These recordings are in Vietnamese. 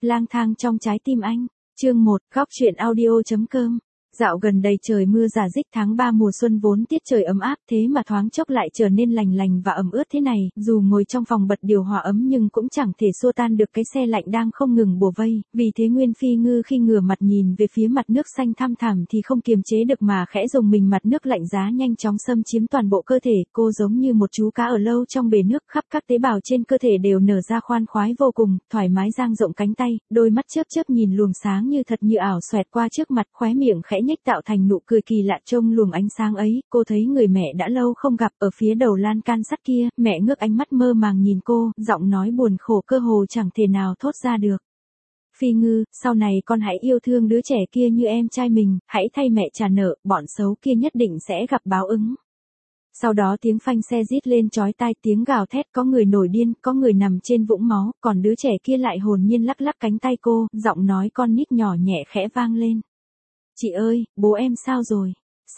lang thang trong trái tim anh. Chương 1, góc truyện audio.com. Dạo gần đây trời mưa rả rích, tháng 3 mùa xuân vốn tiết trời ấm áp, thế mà thoáng chốc lại trở nên lành lành và ẩm ướt thế này, dù ngồi trong phòng bật điều hòa ấm nhưng cũng chẳng thể xua tan được cái se lạnh đang không ngừng bủa vây, vì thế Nguyên Phi Ngư khi ngửa mặt nhìn về phía mặt nước xanh thăm thẳm thì không kiềm chế được mà khẽ rùng mình, mặt nước lạnh giá nhanh chóng xâm chiếm toàn bộ cơ thể, cô giống như một chú cá ở lâu trong bể nước, khắp các tế bào trên cơ thể đều nở ra khoan khoái vô cùng, thoải mái dang rộng cánh tay, đôi mắt chớp chớp nhìn luồng sáng như thật như ảo xoẹt qua trước mặt, khóe miệng khẽ nhếch tạo thành nụ cười kỳ lạ. Trông luồng ánh sáng ấy, cô thấy người mẹ đã lâu không gặp ở phía đầu lan can sắt kia, mẹ ngước ánh mắt mơ màng nhìn cô, giọng nói buồn khổ cơ hồ chẳng thể nào thốt ra được. Phi Ngư, sau này con hãy yêu thương đứa trẻ kia như em trai mình, hãy thay mẹ trả nợ, bọn xấu kia nhất định sẽ gặp báo ứng. Sau đó tiếng phanh xe rít lên chói tai, tiếng gào thét, có người nổi điên, có người nằm trên vũng máu, còn đứa trẻ kia lại hồn nhiên lắc lắc cánh tay cô, giọng nói con nít nhỏ nhẹ khẽ vang lên. Chị ơi, bố em sao rồi?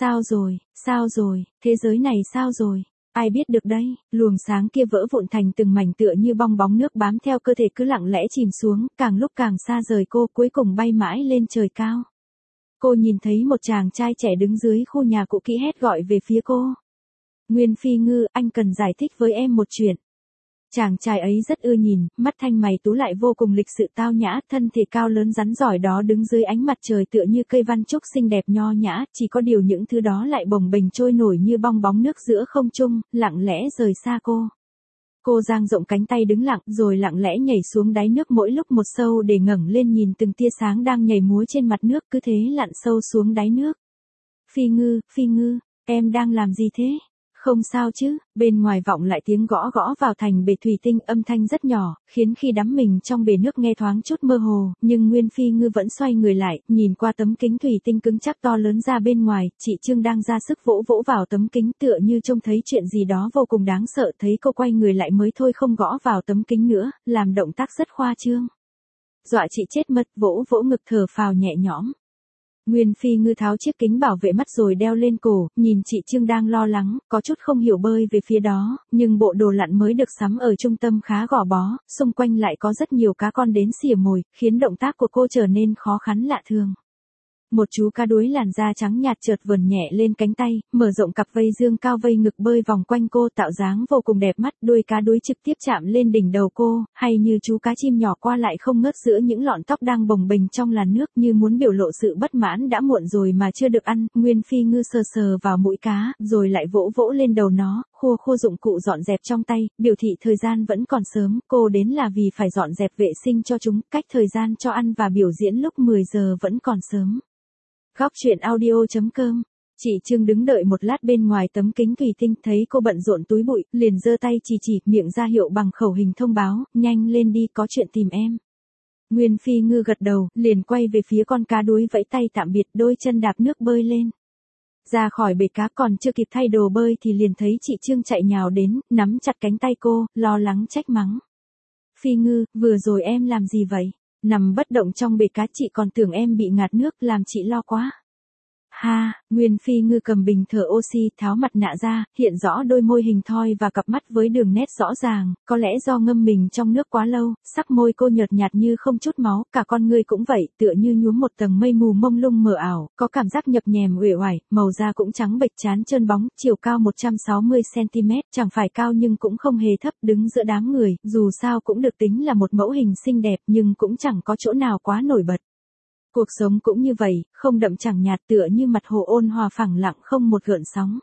Sao rồi, thế giới này sao rồi? Ai biết được đây, luồng sáng kia vỡ vụn thành từng mảnh tựa như bong bóng nước bám theo cơ thể cứ lặng lẽ chìm xuống, càng lúc càng xa rời cô, cuối cùng bay mãi lên trời cao. Cô nhìn thấy một chàng trai trẻ đứng dưới khu nhà cũ kỹ hét gọi về phía cô. Nguyên Phi Ngư, anh cần giải thích với em một chuyện. Chàng trai ấy rất ưa nhìn, mắt thanh mày tú lại vô cùng lịch sự tao nhã, thân thể cao lớn rắn giỏi đó đứng dưới ánh mặt trời tựa như cây văn trúc xinh đẹp nho nhã, chỉ có điều những thứ đó lại bồng bềnh trôi nổi như bong bóng nước giữa không trung, lặng lẽ rời xa cô. Cô dang rộng cánh tay đứng lặng, rồi lặng lẽ nhảy xuống đáy nước mỗi lúc một sâu để ngẩng lên nhìn từng tia sáng đang nhảy múa trên mặt nước, cứ thế lặn sâu xuống đáy nước. Phi Ngư, em đang làm gì thế? Không sao chứ, bên ngoài vọng lại tiếng gõ gõ vào thành bể thủy tinh, âm thanh rất nhỏ, khiến khi đắm mình trong bể nước nghe thoáng chút mơ hồ, nhưng Nguyên Phi Ngư vẫn xoay người lại, nhìn qua tấm kính thủy tinh cứng chắc to lớn ra bên ngoài, chị Trương đang ra sức vỗ vỗ vào tấm kính tựa như trông thấy chuyện gì đó vô cùng đáng sợ, thấy cô quay người lại mới thôi không gõ vào tấm kính nữa, làm động tác rất khoa trương. Dọa chị chết mất, vỗ vỗ ngực thở phào nhẹ nhõm. Nguyên Phi Ngư tháo chiếc kính bảo vệ mắt rồi đeo lên cổ, nhìn chị Trương đang lo lắng, có chút không hiểu bơi về phía đó, nhưng bộ đồ lặn mới được sắm ở trung tâm khá gò bó, xung quanh lại có rất nhiều cá con đến xỉa mồi, khiến động tác của cô trở nên khó khăn lạ thường. Một chú cá đuối làn da trắng nhạt chợt vườn nhẹ lên cánh tay, mở rộng cặp vây dương cao vây ngực bơi vòng quanh cô, tạo dáng vô cùng đẹp mắt, đuôi cá đuối trực tiếp chạm lên đỉnh đầu cô, hay như chú cá chim nhỏ qua lại không ngớt giữa những lọn tóc đang bồng bềnh trong làn nước, như muốn biểu lộ sự bất mãn đã muộn rồi mà chưa được ăn. Nguyên Phi Ngư sờ sờ vào mũi cá, rồi lại vỗ vỗ lên đầu nó, khua dụng cụ dọn dẹp trong tay, biểu thị thời gian vẫn còn sớm, cô đến là vì phải dọn dẹp vệ sinh cho chúng, cách thời gian cho ăn và biểu diễn lúc 10 giờ vẫn còn sớm. Góc truyện audio.com. Chị Trương đứng đợi một lát bên ngoài tấm kính thủy tinh, thấy cô bận rộn túi bụi, liền giơ tay chỉ miệng ra hiệu bằng khẩu hình thông báo, nhanh lên đi, có chuyện tìm em. Nguyên Phi Ngư gật đầu, liền quay về phía con cá đuối vẫy tay tạm biệt, đôi chân đạp nước bơi lên. Ra khỏi bể cá còn chưa kịp thay đồ bơi thì liền thấy chị Trương chạy nhào đến, nắm chặt cánh tay cô, lo lắng trách mắng. Phi Ngư, vừa rồi em làm gì vậy? Nằm bất động trong bể cá, chị còn tưởng em bị ngạt nước, làm chị lo quá. Ha, Nguyên Phi Ngư cầm bình thở oxy, tháo mặt nạ ra, hiện rõ đôi môi hình thoi và cặp mắt với đường nét rõ ràng, có lẽ do ngâm mình trong nước quá lâu, sắc môi cô nhợt nhạt như không chút máu, cả con người cũng vậy, tựa như nhuốm một tầng mây mù mông lung mờ ảo, có cảm giác nhập nhèm uể oải, màu da cũng trắng bệch trán trơn bóng, chiều cao 160 cm, chẳng phải cao nhưng cũng không hề thấp, đứng giữa đám người, dù sao cũng được tính là một mẫu hình xinh đẹp nhưng cũng chẳng có chỗ nào quá nổi bật. Cuộc sống cũng như vậy, không đậm chẳng nhạt, tựa như mặt hồ ôn hòa phẳng lặng không một gợn sóng.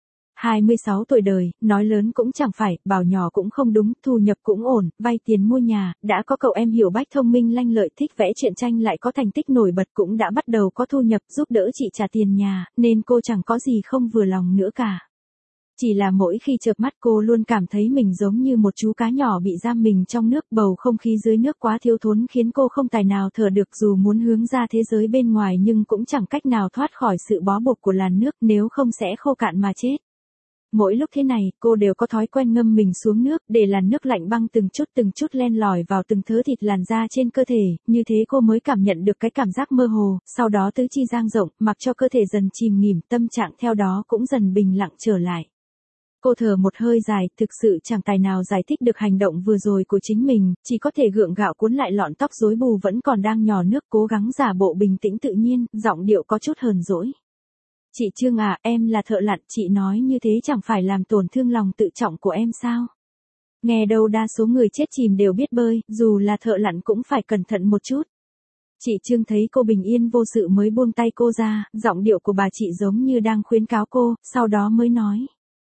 26 tuổi đời, nói lớn cũng chẳng phải, bảo nhỏ cũng không đúng, thu nhập cũng ổn, vay tiền mua nhà, đã có cậu em Hiểu Bách thông minh lanh lợi thích vẽ truyện tranh lại có thành tích nổi bật cũng đã bắt đầu có thu nhập giúp đỡ chị trả tiền nhà, nên cô chẳng có gì không vừa lòng nữa cả. Chỉ là mỗi khi chợp mắt cô luôn cảm thấy mình giống như một chú cá nhỏ bị giam mình trong nước, bầu không khí dưới nước quá thiếu thốn khiến cô không tài nào thở được, dù muốn hướng ra thế giới bên ngoài nhưng cũng chẳng cách nào thoát khỏi sự bó buộc của làn nước, nếu không sẽ khô cạn mà chết. Mỗi lúc thế này, cô đều có thói quen ngâm mình xuống nước, để làn nước lạnh băng từng chút len lỏi vào từng thớ thịt làn da trên cơ thể, như thế cô mới cảm nhận được cái cảm giác mơ hồ, sau đó tứ chi dang rộng, mặc cho cơ thể dần chìm nghỉm, tâm trạng theo đó cũng dần bình lặng trở lại. Cô thở một hơi dài, thực sự chẳng tài nào giải thích được hành động vừa rồi của chính mình, chỉ có thể gượng gạo cuốn lại lọn tóc rối bù vẫn còn đang nhỏ nước, cố gắng giả bộ bình tĩnh tự nhiên, giọng điệu có chút hờn dỗi. Chị Trương à, em là thợ lặn, chị nói như thế chẳng phải làm tổn thương lòng tự trọng của em sao? Nghe đâu đa số người chết chìm đều biết bơi, dù là thợ lặn cũng phải cẩn thận một chút. Chị Trương thấy cô bình yên vô sự mới buông tay cô ra, giọng điệu của bà chị giống như đang khuyến cáo cô, sau đó mới nói.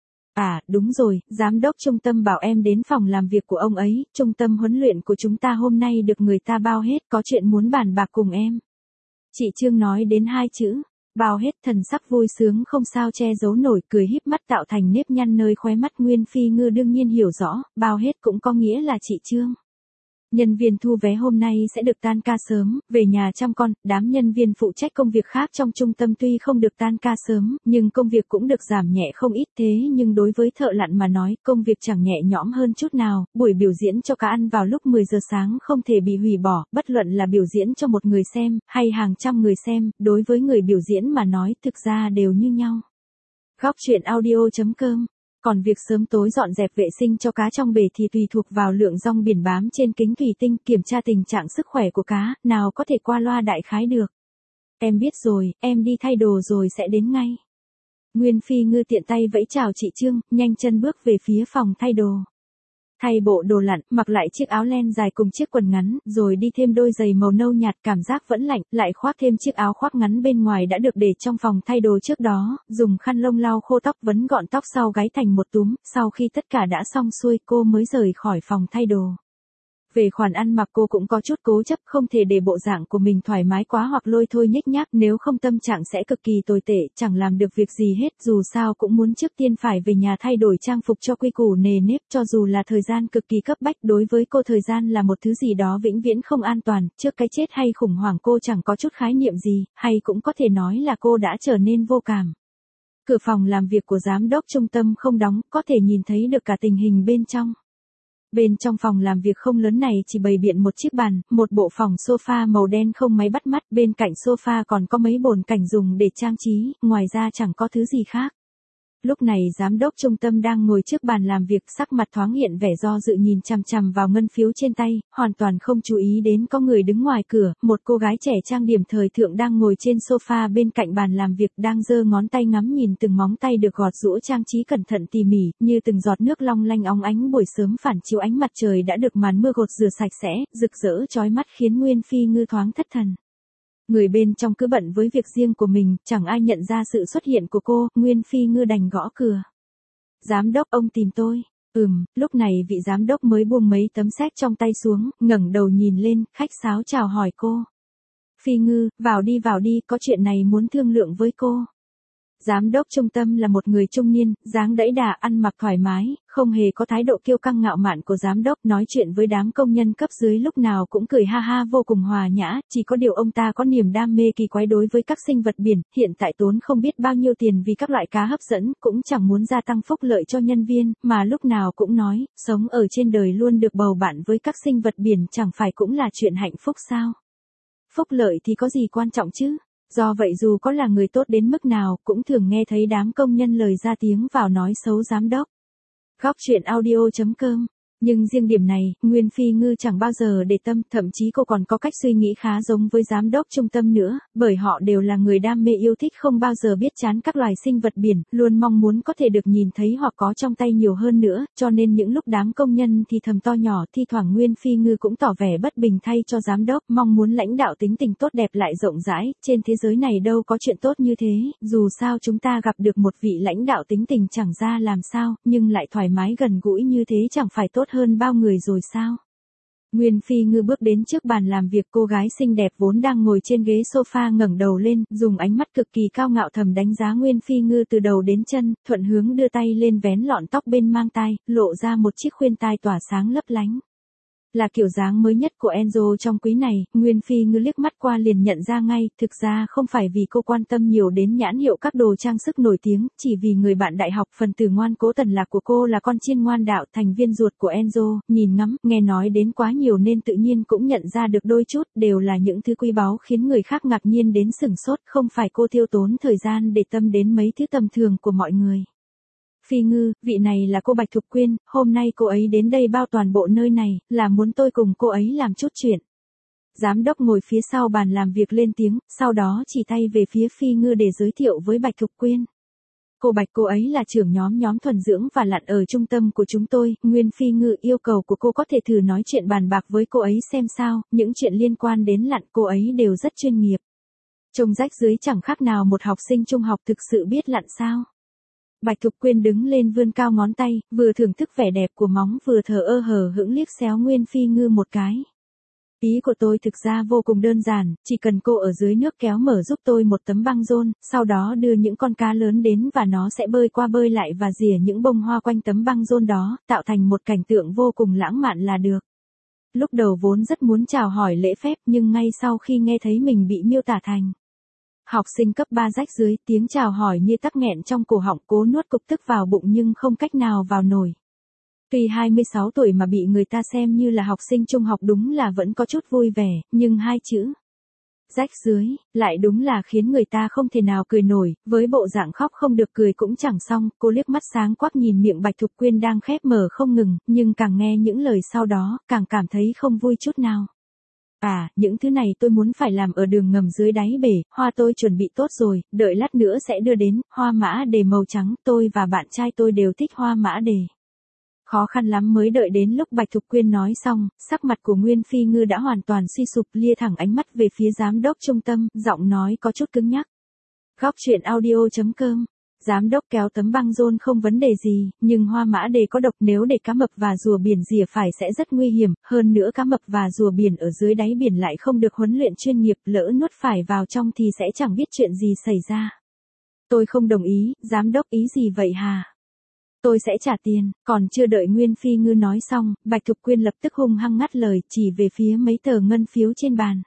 À, đúng rồi, giám đốc trung tâm bảo em đến phòng làm việc của ông ấy, trung tâm huấn luyện của chúng ta hôm nay được người ta bao hết, có chuyện muốn bàn bạc cùng em. Chị Trương nói đến 2 chữ, bao hết, thần sắc vui sướng không sao che giấu nổi, cười híp mắt tạo thành nếp nhăn nơi khóe mắt. Nguyên Phi Ngư đương nhiên hiểu rõ, bao hết cũng có nghĩa là chị Trương. Nhân viên thu vé hôm nay sẽ được tan ca sớm, về nhà chăm con, đám nhân viên phụ trách công việc khác trong trung tâm tuy không được tan ca sớm, nhưng công việc cũng được giảm nhẹ không ít. Thế nhưng đối với thợ lặn mà nói, công việc chẳng nhẹ nhõm hơn chút nào. Buổi biểu diễn cho cá ăn vào lúc 10 giờ sáng không thể bị hủy bỏ, bất luận là biểu diễn cho một người xem, hay hàng trăm người xem, đối với người biểu diễn mà nói thực ra đều như nhau. Góc truyện audio.com. Còn việc sớm tối dọn dẹp vệ sinh cho cá trong bể thì tùy thuộc vào lượng rong biển bám trên kính thủy tinh, kiểm tra tình trạng sức khỏe của cá, nào có thể qua loa đại khái được. Em biết rồi, em đi thay đồ rồi sẽ đến ngay. Nguyên Phi Ngư tiện tay vẫy chào chị Trương, nhanh chân bước về phía phòng thay đồ. Thay bộ đồ lặn, mặc lại chiếc áo len dài cùng chiếc quần ngắn, rồi đi thêm đôi giày màu nâu nhạt, cảm giác vẫn lạnh, lại khoác thêm chiếc áo khoác ngắn bên ngoài đã được để trong phòng thay đồ trước đó, dùng khăn lông lau khô tóc, vấn gọn tóc sau gáy thành một túm, sau khi tất cả đã xong xuôi cô mới rời khỏi phòng thay đồ. Về khoản ăn mặc cô cũng có chút cố chấp, không thể để bộ dạng của mình thoải mái quá hoặc lôi thôi nhếch nhác, nếu không tâm trạng sẽ cực kỳ tồi tệ, chẳng làm được việc gì hết, dù sao cũng muốn trước tiên phải về nhà thay đổi trang phục cho quy củ nề nếp, cho dù là thời gian cực kỳ cấp bách. Đối với cô thời gian là một thứ gì đó vĩnh viễn không an toàn, trước cái chết hay khủng hoảng cô chẳng có chút khái niệm gì, hay cũng có thể nói là cô đã trở nên vô cảm. Cửa phòng làm việc của giám đốc trung tâm không đóng, có thể nhìn thấy được cả tình hình bên trong. Bên trong phòng làm việc không lớn này chỉ bày biện một chiếc bàn, một bộ phòng sofa màu đen không máy bắt mắt, bên cạnh sofa còn có mấy bồn cảnh dùng để trang trí, ngoài ra chẳng có thứ gì khác. Lúc này giám đốc trung tâm đang ngồi trước bàn làm việc, sắc mặt thoáng hiện vẻ do dự nhìn chằm chằm vào ngân phiếu trên tay, hoàn toàn không chú ý đến có người đứng ngoài cửa. Một cô gái trẻ trang điểm thời thượng đang ngồi trên sofa bên cạnh bàn làm việc, đang giơ ngón tay ngắm nhìn từng móng tay được gọt giũa trang trí cẩn thận tỉ mỉ, như từng giọt nước long lanh óng ánh buổi sớm phản chiếu ánh mặt trời đã được màn mưa gột rửa sạch sẽ, rực rỡ chói mắt khiến Nguyên Phi Ngư thoáng thất thần. Người bên trong cứ bận với việc riêng của mình, chẳng ai nhận ra sự xuất hiện của cô. Nguyên Phi Ngư đành gõ cửa. Giám đốc, ông tìm tôi. Lúc này vị giám đốc mới buông mấy tấm séc trong tay xuống, ngẩng đầu nhìn lên, khách sáo chào hỏi cô. Phi Ngư, vào đi, có chuyện này muốn thương lượng với cô. Giám đốc trung tâm là một người trung niên, dáng đẫy đà, ăn mặc thoải mái, không hề có thái độ kiêu căng ngạo mạn của giám đốc, nói chuyện với đám công nhân cấp dưới lúc nào cũng cười ha ha vô cùng hòa nhã, chỉ có điều ông ta có niềm đam mê kỳ quái đối với các sinh vật biển, hiện tại tốn không biết bao nhiêu tiền vì các loại cá hấp dẫn, cũng chẳng muốn gia tăng phúc lợi cho nhân viên, mà lúc nào cũng nói, sống ở trên đời luôn được bầu bạn với các sinh vật biển chẳng phải cũng là chuyện hạnh phúc sao? Phúc lợi thì có gì quan trọng chứ? Do vậy dù có là người tốt đến mức nào, cũng thường nghe thấy đám công nhân lời ra tiếng vào nói xấu giám đốc. Góc truyện audio.com. Nhưng riêng điểm này, Nguyên Phi Ngư chẳng bao giờ để tâm, thậm chí cô còn có cách suy nghĩ khá giống với giám đốc trung tâm nữa, bởi họ đều là người đam mê yêu thích không bao giờ biết chán các loài sinh vật biển, luôn mong muốn có thể được nhìn thấy hoặc có trong tay nhiều hơn nữa, cho nên những lúc đám công nhân thì thầm to nhỏ, thi thoảng Nguyên Phi Ngư cũng tỏ vẻ bất bình thay cho giám đốc, mong muốn lãnh đạo tính tình tốt đẹp lại rộng rãi, trên thế giới này đâu có chuyện tốt như thế, dù sao chúng ta gặp được một vị lãnh đạo tính tình chẳng ra làm sao, nhưng lại thoải mái gần gũi như thế chẳng phải tốt hơn bao người rồi sao? Nguyên Phi Ngư bước đến trước bàn làm việc, cô gái xinh đẹp vốn đang ngồi trên ghế sofa ngẩng đầu lên, dùng ánh mắt cực kỳ cao ngạo thầm đánh giá Nguyên Phi Ngư từ đầu đến chân, thuận hướng đưa tay lên vén lọn tóc bên mang tai, lộ ra một chiếc khuyên tai tỏa sáng lấp lánh. Là kiểu dáng mới nhất của Enzo trong quý này, Nguyên Phi Ngư liếc mắt qua liền nhận ra ngay, thực ra không phải vì cô quan tâm nhiều đến nhãn hiệu các đồ trang sức nổi tiếng, chỉ vì người bạn đại học phần tử ngoan cố Tần Lạc của cô là con chiên ngoan đạo, thành viên ruột của Enzo, nhìn ngắm, nghe nói đến quá nhiều nên tự nhiên cũng nhận ra được đôi chút, đều là những thứ quý báu khiến người khác ngạc nhiên đến sửng sốt, không phải cô tiêu tốn thời gian để tâm đến mấy thứ tầm thường của mọi người. Phi Ngư, vị này là cô Bạch Thục Quyên, hôm nay cô ấy đến đây bao toàn bộ nơi này, là muốn tôi cùng cô ấy làm chút chuyện. Giám đốc ngồi phía sau bàn làm việc lên tiếng, sau đó chỉ tay về phía Phi Ngư để giới thiệu với Bạch Thục Quyên. Cô Bạch, cô ấy là trưởng nhóm thuần dưỡng và lặn ở trung tâm của chúng tôi, Nguyên Phi Ngư yêu cầu của cô có thể thử nói chuyện bàn bạc với cô ấy xem sao, những chuyện liên quan đến lặn cô ấy đều rất chuyên nghiệp. Trông rách dưới chẳng khác nào một học sinh trung học thực sự biết lặn sao. Bạch Thục Quyên đứng lên vươn cao ngón tay, vừa thưởng thức vẻ đẹp của móng vừa thờ ơ hờ hững liếc xéo Nguyên Phi Ngư một cái. Ý của tôi thực ra vô cùng đơn giản, chỉ cần cô ở dưới nước kéo mở giúp tôi một tấm băng rôn, sau đó đưa những con cá lớn đến và nó sẽ bơi qua bơi lại và rỉa những bông hoa quanh tấm băng rôn đó, tạo thành một cảnh tượng vô cùng lãng mạn là được. Lúc đầu vốn rất muốn chào hỏi lễ phép nhưng ngay sau khi nghe thấy mình bị miêu tả thành học sinh cấp 3 rách dưới, tiếng chào hỏi như tắc nghẹn trong cổ họng, cố nuốt cục tức vào bụng nhưng không cách nào vào nổi. Tuy 26 tuổi mà bị người ta xem như là học sinh trung học đúng là vẫn có chút vui vẻ, nhưng hai chữ rách dưới lại đúng là khiến người ta không thể nào cười nổi, với bộ dạng khóc không được cười cũng chẳng xong, cô liếc mắt sáng quắc nhìn miệng Bạch Thục Quyên đang khép mở không ngừng, nhưng càng nghe những lời sau đó, càng cảm thấy không vui chút nào. À, những thứ này tôi muốn phải làm ở đường ngầm dưới đáy bể, hoa tôi chuẩn bị tốt rồi, đợi lát nữa sẽ đưa đến, hoa mã đề màu trắng, tôi và bạn trai tôi đều thích hoa mã đề. Khó khăn lắm mới đợi đến lúc Bạch Thục Quyên nói xong, sắc mặt của Nguyên Phi Ngư đã hoàn toàn suy sụp, lia thẳng ánh mắt về phía giám đốc trung tâm, giọng nói có chút cứng nhắc. Góc truyện audio.com. Giám đốc kéo tấm băng rôn không vấn đề gì, nhưng hoa mã đề có độc, nếu để cá mập và rùa biển rỉa phải sẽ rất nguy hiểm, hơn nữa cá mập và rùa biển ở dưới đáy biển lại không được huấn luyện chuyên nghiệp, lỡ nuốt phải vào trong thì sẽ chẳng biết chuyện gì xảy ra. Tôi không đồng ý, giám đốc ý gì vậy hả? Tôi sẽ trả tiền, còn chưa đợi Nguyên Phi Ngư nói xong, Bạch Thục Quyên lập tức hung hăng ngắt lời, chỉ về phía mấy tờ ngân phiếu trên bàn.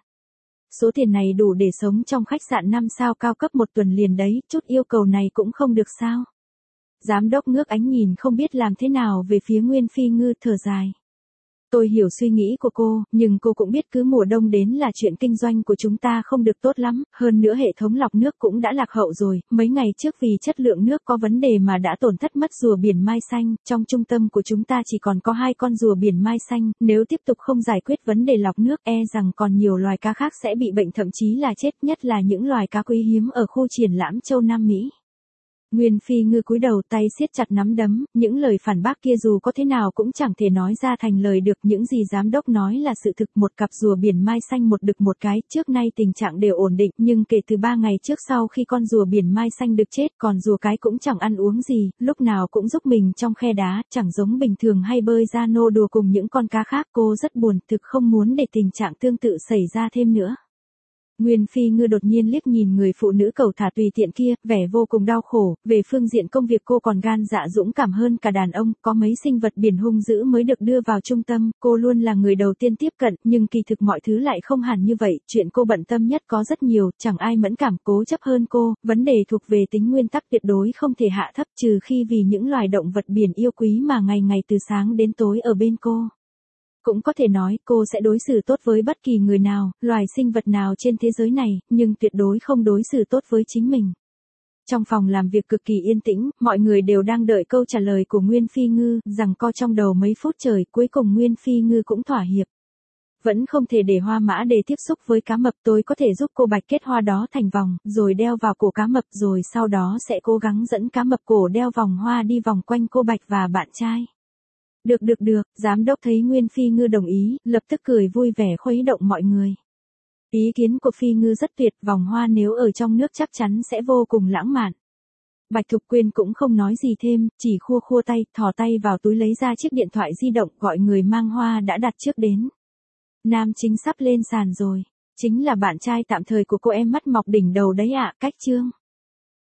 Số tiền này đủ để sống trong khách sạn 5 sao cao cấp một tuần liền đấy, chút yêu cầu này cũng không được sao? Giám đốc ngước ánh nhìn không biết làm thế nào về phía Nguyên Phi Ngư, thở dài. Tôi hiểu suy nghĩ của cô, nhưng cô cũng biết cứ mùa đông đến là chuyện kinh doanh của chúng ta không được tốt lắm, hơn nữa hệ thống lọc nước cũng đã lạc hậu rồi, mấy ngày trước vì chất lượng nước có vấn đề mà đã tổn thất mất rùa biển mai xanh, trong trung tâm của chúng ta chỉ còn có 2 con rùa biển mai xanh, nếu tiếp tục không giải quyết vấn đề lọc nước e rằng còn nhiều loài cá khác sẽ bị bệnh thậm chí là chết, nhất là những loài cá quý hiếm ở khu triển lãm châu Nam Mỹ. Nguyên Phi Ngư cúi đầu, tay siết chặt nắm đấm, những lời phản bác kia dù có thế nào cũng chẳng thể nói ra thành lời được, những gì giám đốc nói là sự thực, một cặp rùa biển mai xanh một đực một cái, trước nay tình trạng đều ổn định, nhưng kể từ 3 ngày trước sau khi con rùa biển mai xanh đực chết, còn rùa cái cũng chẳng ăn uống gì, lúc nào cũng giúp mình trong khe đá, chẳng giống bình thường hay bơi ra nô đùa cùng những con cá khác, cô rất buồn, thực không muốn để tình trạng tương tự xảy ra thêm nữa. Nguyên Phi Ngư đột nhiên liếc nhìn người phụ nữ cẩu thả tùy tiện kia, vẻ vô cùng đau khổ, về phương diện công việc cô còn gan dạ dũng cảm hơn cả đàn ông, có mấy sinh vật biển hung dữ mới được đưa vào trung tâm, cô luôn là người đầu tiên tiếp cận, nhưng kỳ thực mọi thứ lại không hẳn như vậy, chuyện cô bận tâm nhất có rất nhiều, chẳng ai mẫn cảm cố chấp hơn cô, vấn đề thuộc về tính nguyên tắc tuyệt đối không thể hạ thấp, trừ khi vì những loài động vật biển yêu quý mà ngày ngày từ sáng đến tối ở bên cô. Cũng có thể nói cô sẽ đối xử tốt với bất kỳ người nào, loài sinh vật nào trên thế giới này, nhưng tuyệt đối không đối xử tốt với chính mình. Trong phòng làm việc cực kỳ yên tĩnh, mọi người đều đang đợi câu trả lời của Nguyên Phi Ngư, rằng co trong đầu mấy phút trời, cuối cùng Nguyên Phi Ngư cũng thỏa hiệp. Vẫn không thể để hoa mã đề tiếp xúc với cá mập, tôi có thể giúp cô bạch kết hoa đó thành vòng, rồi đeo vào cổ cá mập, rồi sau đó sẽ cố gắng dẫn cá mập cổ đeo vòng hoa đi vòng quanh cô bạch và bạn trai. Được, giám đốc thấy Nguyên Phi Ngư đồng ý, lập tức cười vui vẻ khuấy động mọi người. Ý kiến của Phi Ngư rất tuyệt, vòng hoa nếu ở trong nước chắc chắn sẽ vô cùng lãng mạn. Bạch Thục Quyên cũng không nói gì thêm, chỉ khua tay, thò tay vào túi lấy ra chiếc điện thoại di động, gọi người mang hoa đã đặt trước đến. Nam chính sắp lên sàn rồi, chính là bạn trai tạm thời của cô em mắt mọc đỉnh đầu đấy ạ, Cách Trương.